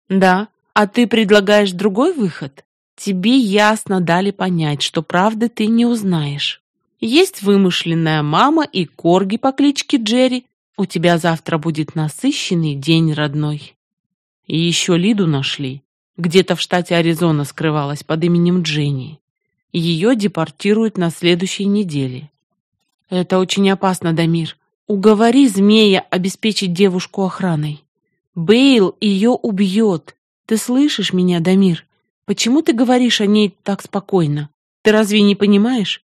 Да, а ты предлагаешь другой выход? Тебе ясно дали понять, что правды ты не узнаешь. Есть вымышленная мама и корги по кличке Джерри. У тебя завтра будет насыщенный день, родной. И еще Лиду нашли. Где-то в штате Аризона скрывалась под именем Дженни. Ее депортируют на следующей неделе. Это очень опасно, Дамир. Уговори змея обеспечить девушку охраной. Бейл ее убьет. Ты слышишь меня, Дамир? Почему ты говоришь о ней так спокойно? Ты разве не понимаешь?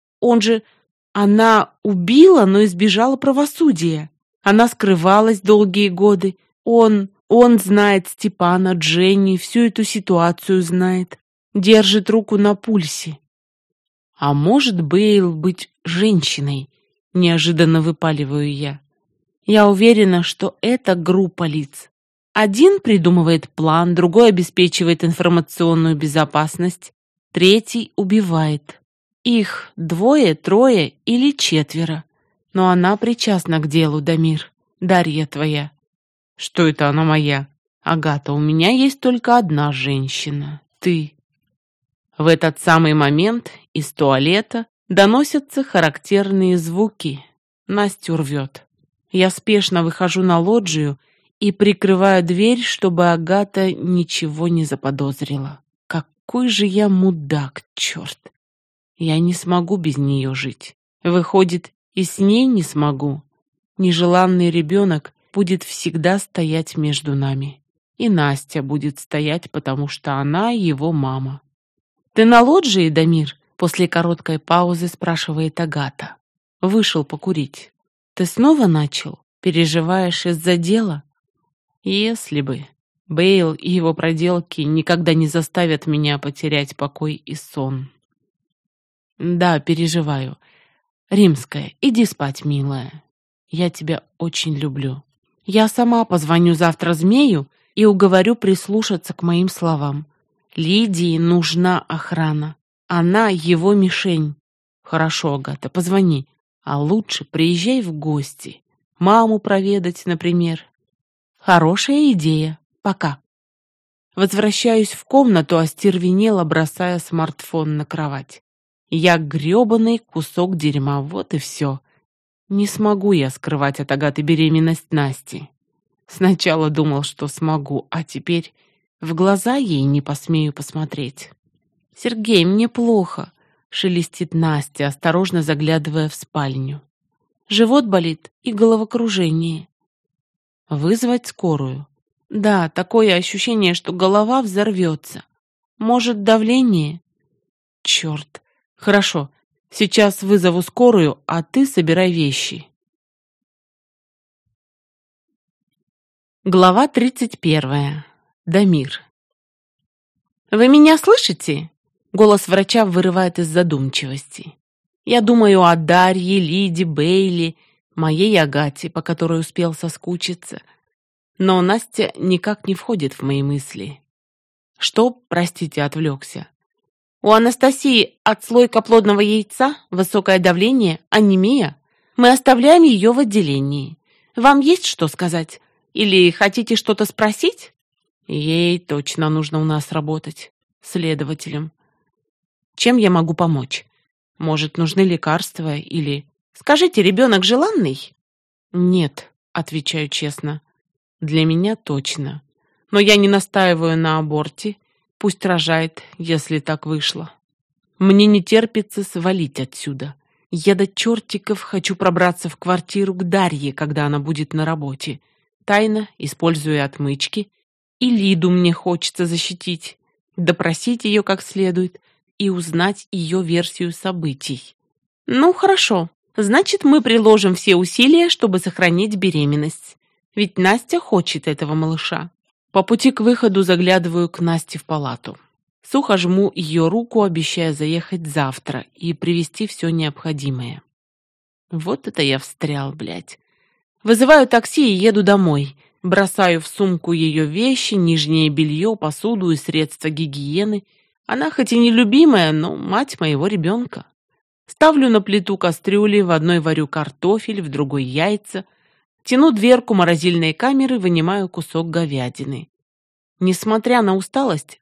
Она убила, но избежала правосудия. Она скрывалась долгие годы. Он знает Степана, Дженни, всю эту ситуацию знает. Держит руку на пульсе. А может Бейл быть женщиной? Неожиданно выпаливаю я. Я уверена, что это группа лиц. Один придумывает план, другой обеспечивает информационную безопасность, третий убивает. Их 2, 3 или 4. Но она причастна к делу, Дамир. Дарья твоя. Что это она моя? Агата, у меня есть только одна женщина. Ты. В этот самый момент из туалета доносятся характерные звуки. Настю рвет. Я спешно выхожу на лоджию и прикрываю дверь, чтобы Агата ничего не заподозрила. Какой же я мудак, черт! Я не смогу без нее жить. Выходит, и с ней не смогу. Нежеланный ребенок будет всегда стоять между нами. И Настя будет стоять, потому что она его мама. «Ты на лоджии, Дамир?» После короткой паузы спрашивает Агата. Вышел покурить. «Ты снова начал? Переживаешь из-за дела?» «Если бы. Бейл и его проделки никогда не заставят меня потерять покой и сон». «Да, переживаю. Римская, иди спать, милая. Я тебя очень люблю. Я сама позвоню завтра змею и уговорю прислушаться к моим словам. Лидии нужна охрана. Она его мишень. Хорошо, Агата, позвони. А лучше приезжай в гости. Маму проведать, например. Хорошая идея. Пока». Возвращаюсь в комнату, остервенело бросая смартфон на кровать. Я грёбаный кусок дерьма, вот и все. Не смогу я скрывать от Агаты беременность Насти. Сначала думал, что смогу, а теперь в глаза ей не посмею посмотреть. «Сергей, мне плохо», — шелестит Настя, осторожно заглядывая в спальню. «Живот болит и головокружение». «Вызвать скорую?» «Да, такое ощущение, что голова взорвется. Может, давление?» «Черт. Хорошо, сейчас вызову скорую, а ты собирай вещи». Глава 31. Дамир. «Вы меня слышите?» Голос врача вырывает из задумчивости. Я думаю о Дарье, Лиде, Бейли, моей Агате, по которой успел соскучиться. Но Настя никак не входит в мои мысли. Что, простите, отвлекся? У Анастасии отслойка плодного яйца, высокое давление, анемия. Мы оставляем ее в отделении. Вам есть что сказать? Или хотите что-то спросить? Ей точно нужно у нас работать. Следователем. Чем я могу помочь? Может, нужны лекарства или... Скажите, ребенок желанный? Нет, отвечаю честно. Для меня точно. Но я не настаиваю на аборте. Пусть рожает, если так вышло. Мне не терпится свалить отсюда. Я до чертиков хочу пробраться в квартиру к Дарье, когда она будет на работе. Тайно, используя отмычки. И Лиду мне хочется защитить. Допросить ее как следует и узнать ее версию событий. Ну, хорошо. Значит, мы приложим все усилия, чтобы сохранить беременность. Ведь Настя хочет этого малыша. По пути к выходу заглядываю к Насте в палату. Сухо жму ее руку, обещая заехать завтра и привезти все необходимое. Вот это я встрял, блядь. Вызываю такси и еду домой. Бросаю в сумку ее вещи, нижнее белье, посуду и средства гигиены. Она хоть и не любимая, но мать моего ребенка. Ставлю на плиту кастрюли, в одной варю картофель, в другой яйца. Тяну дверку морозильной камеры, вынимаю кусок говядины. Несмотря на усталость,